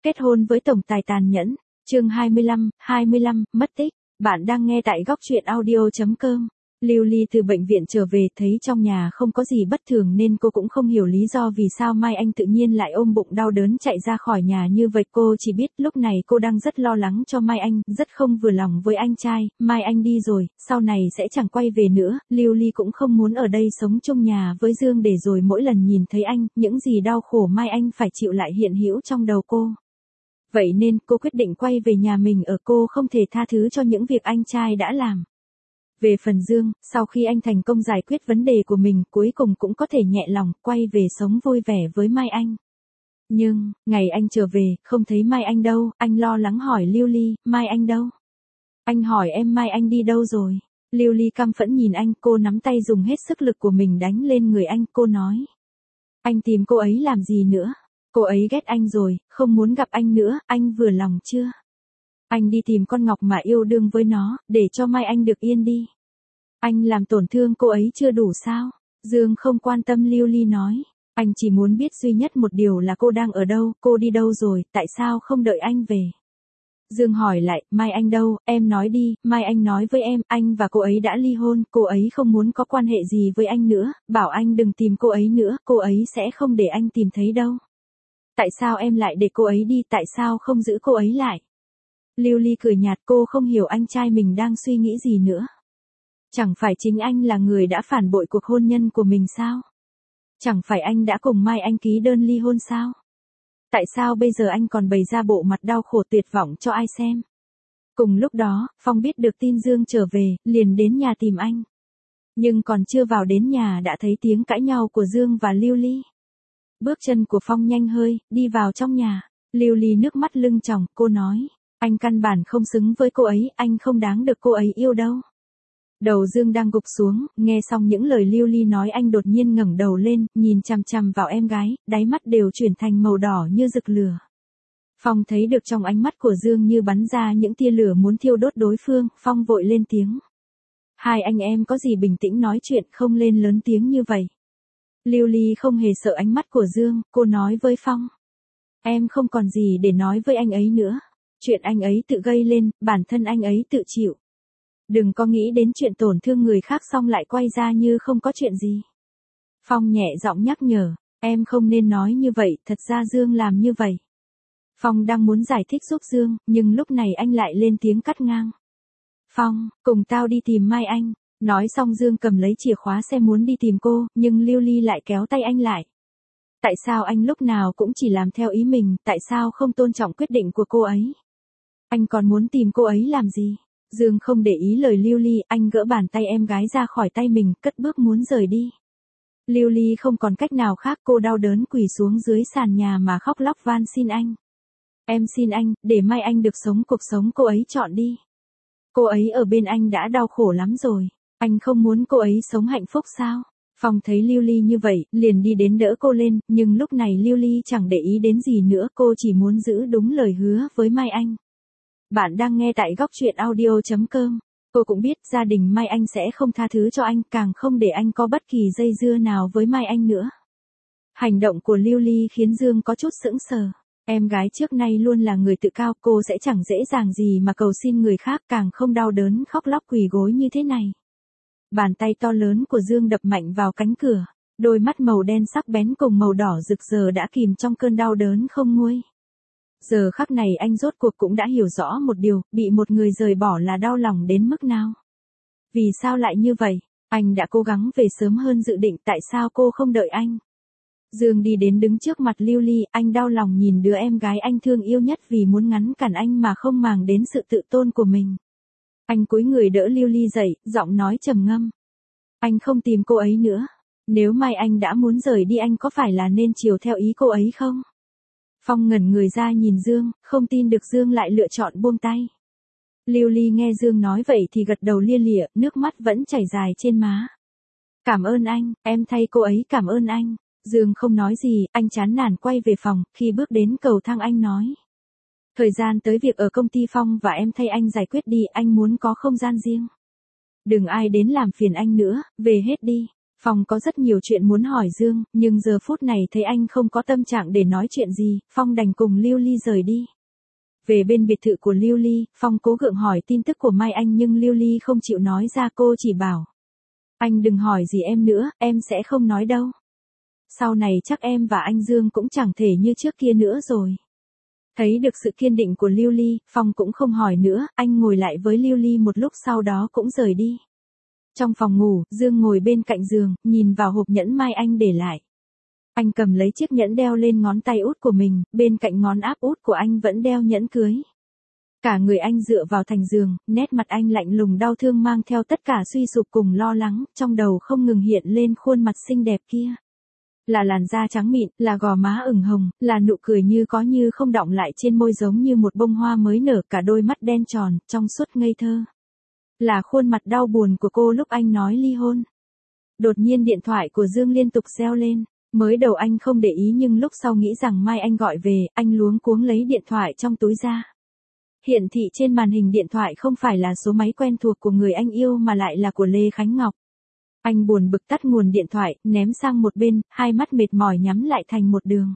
Kết hôn với tổng tài tàn nhẫn. Chương 25, mất tích. Bạn đang nghe tại góc truyện audio.com. Lưu Ly từ bệnh viện trở về thấy trong nhà không có gì bất thường nên cô cũng không hiểu lý do vì sao Mai Anh tự nhiên lại ôm bụng đau đớn chạy ra khỏi nhà như vậy. Cô chỉ biết lúc này cô đang rất lo lắng cho Mai Anh, rất không vừa lòng với anh trai. Mai Anh đi rồi, sau này sẽ chẳng quay về nữa. Lưu Ly cũng không muốn ở đây sống chung nhà với Dương để rồi mỗi lần nhìn thấy anh, những gì đau khổ Mai Anh phải chịu lại hiện hữu trong đầu cô. Vậy nên cô quyết định quay về nhà mình ở, cô không thể tha thứ cho những việc anh trai đã làm. Về phần Dương, sau khi anh thành công giải quyết vấn đề của mình, cuối cùng cũng có thể nhẹ lòng, quay về sống vui vẻ với Mai Anh. Nhưng, ngày anh trở về, không thấy Mai Anh đâu, anh lo lắng hỏi Lưu Ly, Mai Anh đâu? Anh hỏi em Mai Anh đi đâu rồi? Lưu Ly căm phẫn nhìn anh, cô nắm tay dùng hết sức lực của mình đánh lên người anh, cô nói. Anh tìm cô ấy làm gì nữa? Cô ấy ghét anh rồi, không muốn gặp anh nữa, anh vừa lòng chưa? Anh đi tìm con Ngọc mà yêu đương với nó, để cho Mai Anh được yên đi. Anh làm tổn thương cô ấy chưa đủ sao? Dương không quan tâm, Lưu Ly nói. Anh chỉ muốn biết duy nhất một điều là cô đang ở đâu, cô đi đâu rồi, tại sao không đợi anh về? Dương hỏi lại, Mai Anh đâu, em nói đi. Mai Anh nói với em, anh và cô ấy đã ly hôn, cô ấy không muốn có quan hệ gì với anh nữa, bảo anh đừng tìm cô ấy nữa, cô ấy sẽ không để anh tìm thấy đâu. Tại sao em lại để cô ấy đi, tại sao không giữ cô ấy lại? Lưu Ly cười nhạt, cô không hiểu anh trai mình đang suy nghĩ gì nữa. Chẳng phải chính anh là người đã phản bội cuộc hôn nhân của mình sao? Chẳng phải anh đã cùng Mai Anh ký đơn ly hôn sao? Tại sao bây giờ anh còn bày ra bộ mặt đau khổ tuyệt vọng cho ai xem? Cùng lúc đó, Phong biết được tin Dương trở về, liền đến nhà tìm anh. Nhưng còn chưa vào đến nhà đã thấy tiếng cãi nhau của Dương và Lưu Ly. Bước chân của Phong nhanh hơi, đi vào trong nhà. Lưu Ly nước mắt lưng tròng, cô nói. Anh căn bản không xứng với cô ấy, anh không đáng được cô ấy yêu đâu. Đầu Dương đang gục xuống, nghe xong những lời Lưu Ly nói anh đột nhiên ngẩng đầu lên, nhìn chằm chằm vào em gái, đáy mắt đều chuyển thành màu đỏ như rực lửa. Phong thấy được trong ánh mắt của Dương như bắn ra những tia lửa muốn thiêu đốt đối phương, Phong vội lên tiếng. Hai anh em có gì bình tĩnh nói chuyện, không lên lớn tiếng như vậy. Lưu Ly không hề sợ ánh mắt của Dương, cô nói với Phong. Em không còn gì để nói với anh ấy nữa. Chuyện anh ấy tự gây lên, bản thân anh ấy tự chịu. Đừng có nghĩ đến chuyện tổn thương người khác xong lại quay ra như không có chuyện gì. Phong nhẹ giọng nhắc nhở, em không nên nói như vậy, thật ra Dương làm như vậy. Phong đang muốn giải thích giúp Dương, nhưng lúc này anh lại lên tiếng cắt ngang. Phong, cùng tao đi tìm Mai Anh. Nói xong Dương cầm lấy chìa khóa xe muốn đi tìm cô, nhưng Lưu Ly lại kéo tay anh lại. Tại sao anh lúc nào cũng chỉ làm theo ý mình, tại sao không tôn trọng quyết định của cô ấy? Anh còn muốn tìm cô ấy làm gì? Dương không để ý lời Lưu Ly, anh gỡ bàn tay em gái ra khỏi tay mình, cất bước muốn rời đi. Lưu Ly không còn cách nào khác, cô đau đớn quỳ xuống dưới sàn nhà mà khóc lóc van xin anh. Em xin anh, để Mai Anh được sống cuộc sống cô ấy chọn đi. Cô ấy ở bên anh đã đau khổ lắm rồi, anh không muốn cô ấy sống hạnh phúc sao? Phong thấy Lưu Ly như vậy, liền đi đến đỡ cô lên, nhưng lúc này Lưu Ly chẳng để ý đến gì nữa, cô chỉ muốn giữ đúng lời hứa với Mai Anh. Bạn đang nghe tại góc truyện audio.com. Cô cũng biết gia đình Mai Anh sẽ không tha thứ cho anh, càng không để anh có bất kỳ dây dưa nào với Mai Anh nữa. Hành động của Lưu Ly khiến Dương có chút sững sờ. Em gái trước nay luôn là người tự cao, cô sẽ chẳng dễ dàng gì mà cầu xin người khác, càng không đau đớn khóc lóc quỳ gối như thế này. Bàn tay to lớn của Dương đập mạnh vào cánh cửa, đôi mắt màu đen sắc bén cùng màu đỏ rực giờ đã kìm trong cơn đau đớn không nguôi. Giờ khắc này anh rốt cuộc cũng đã hiểu rõ một điều, bị một người rời bỏ là đau lòng đến mức nào. Vì sao lại như vậy? Anh đã cố gắng về sớm hơn dự định, tại sao cô không đợi anh? Dương đi đến đứng trước mặt Lưu Ly, anh đau lòng nhìn đứa em gái anh thương yêu nhất vì muốn ngăn cản anh mà không màng đến sự tự tôn của mình. Anh cúi người đỡ Lưu Ly dậy, giọng nói trầm ngâm. Anh không tìm cô ấy nữa. Nếu mai anh đã muốn rời đi anh có phải là nên chiều theo ý cô ấy không? Phong ngẩn người ra nhìn Dương, không tin được Dương lại lựa chọn buông tay. Lưu Ly nghe Dương nói vậy thì gật đầu lia lịa, nước mắt vẫn chảy dài trên má. Cảm ơn anh, em thay cô ấy cảm ơn anh. Dương không nói gì, anh chán nản quay về phòng, khi bước đến cầu thang anh nói. Thời gian tới việc ở công ty Phong và em thay anh giải quyết đi, anh muốn có không gian riêng. Đừng ai đến làm phiền anh nữa, về hết đi. Phong có rất nhiều chuyện muốn hỏi Dương, nhưng giờ phút này thấy anh không có tâm trạng để nói chuyện gì, Phong đành cùng Lưu Ly rời đi. Về bên biệt thự của Lưu Ly, Phong cố gượng hỏi tin tức của Mai Anh nhưng Lưu Ly không chịu nói ra, cô chỉ bảo. Anh đừng hỏi gì em nữa, em sẽ không nói đâu. Sau này chắc em và anh Dương cũng chẳng thể như trước kia nữa rồi. Thấy được sự kiên định của Lưu Ly, Phong cũng không hỏi nữa, anh ngồi lại với Lưu Ly một lúc sau đó cũng rời đi. Trong phòng ngủ, Dương ngồi bên cạnh giường, nhìn vào hộp nhẫn Mai Anh để lại. Anh cầm lấy chiếc nhẫn đeo lên ngón tay út của mình, bên cạnh ngón áp út của anh vẫn đeo nhẫn cưới. Cả người anh dựa vào thành giường, nét mặt anh lạnh lùng đau thương mang theo tất cả suy sụp cùng lo lắng, trong đầu không ngừng hiện lên khuôn mặt xinh đẹp kia. Là làn da trắng mịn, là gò má ửng hồng, là nụ cười như có như không đọng lại trên môi giống như một bông hoa mới nở, cả đôi mắt đen tròn, trong suốt ngây thơ. Là khuôn mặt đau buồn của cô lúc anh nói ly hôn. Đột nhiên điện thoại của Dương liên tục reo lên. Mới đầu anh không để ý nhưng lúc sau nghĩ rằng Mai Anh gọi về, anh luống cuống lấy điện thoại trong túi ra. Hiển thị trên màn hình điện thoại không phải là số máy quen thuộc của người anh yêu mà lại là của Lê Khánh Ngọc. Anh buồn bực tắt nguồn điện thoại, ném sang một bên, hai mắt mệt mỏi nhắm lại thành một đường.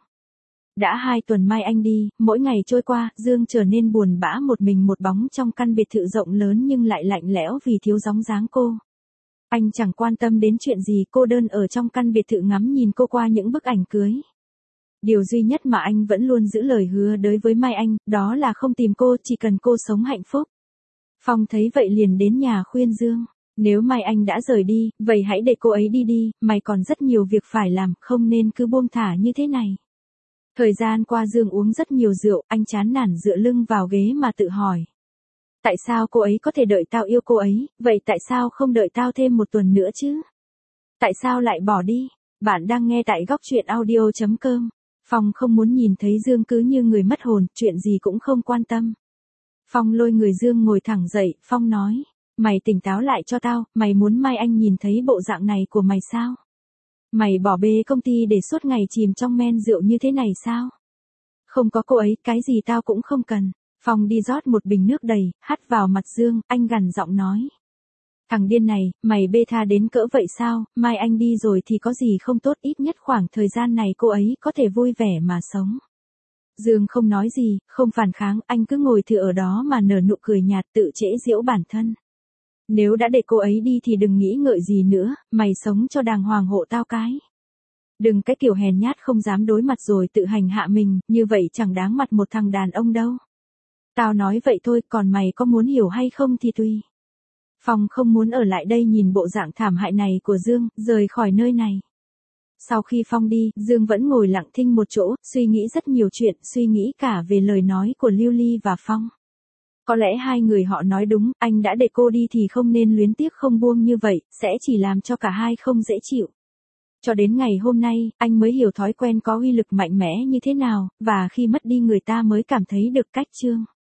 Đã 2 tuần Mai Anh đi, mỗi ngày trôi qua, Dương trở nên buồn bã một mình một bóng trong căn biệt thự rộng lớn nhưng lại lạnh lẽo vì thiếu bóng dáng cô. Anh chẳng quan tâm đến chuyện gì, cô đơn ở trong căn biệt thự ngắm nhìn cô qua những bức ảnh cưới. Điều duy nhất mà anh vẫn luôn giữ lời hứa đối với Mai Anh, đó là không tìm cô, chỉ cần cô sống hạnh phúc. Phong thấy vậy liền đến nhà khuyên Dương. Nếu Mai Anh đã rời đi, vậy hãy để cô ấy đi đi, mày còn rất nhiều việc phải làm, không nên cứ buông thả như thế này. Thời gian qua Dương uống rất nhiều rượu, anh chán nản dựa lưng vào ghế mà tự hỏi. Tại sao cô ấy có thể đợi tao yêu cô ấy, vậy tại sao không đợi tao thêm 1 tuần nữa chứ? Tại sao lại bỏ đi? Bạn đang nghe tại góc truyện audio.com. Phong không muốn nhìn thấy Dương cứ như người mất hồn, chuyện gì cũng không quan tâm. Phong lôi người Dương ngồi thẳng dậy, Phong nói. Mày tỉnh táo lại cho tao, mày muốn Mai Anh nhìn thấy bộ dạng này của mày sao? Mày bỏ bê công ty để suốt ngày chìm trong men rượu như thế này sao? Không có cô ấy, cái gì tao cũng không cần. Phong đi rót một bình nước đầy, hắt vào mặt Dương, anh gằn giọng nói. Thằng điên này, mày bê tha đến cỡ vậy sao, Mai Anh đi rồi thì có gì không tốt, ít nhất khoảng thời gian này cô ấy có thể vui vẻ mà sống. Dương không nói gì, không phản kháng, anh cứ ngồi thừa ở đó mà nở nụ cười nhạt tự trễ giễu bản thân. Nếu đã để cô ấy đi thì đừng nghĩ ngợi gì nữa, mày sống cho đàng hoàng hộ tao cái. Đừng cái kiểu hèn nhát không dám đối mặt rồi tự hành hạ mình, như vậy chẳng đáng mặt một thằng đàn ông đâu. Tao nói vậy thôi, còn mày có muốn hiểu hay không thì tùy. Phong không muốn ở lại đây nhìn bộ dạng thảm hại này của Dương, rời khỏi nơi này. Sau khi Phong đi, Dương vẫn ngồi lặng thinh một chỗ, suy nghĩ rất nhiều chuyện, suy nghĩ cả về lời nói của Lưu Ly và Phong. Có lẽ hai người họ nói đúng, anh đã để cô đi thì không nên luyến tiếc không buông như vậy, sẽ chỉ làm cho cả hai không dễ chịu. Cho đến ngày hôm nay, anh mới hiểu thói quen có uy lực mạnh mẽ như thế nào, và khi mất đi người ta mới cảm thấy được cách chương.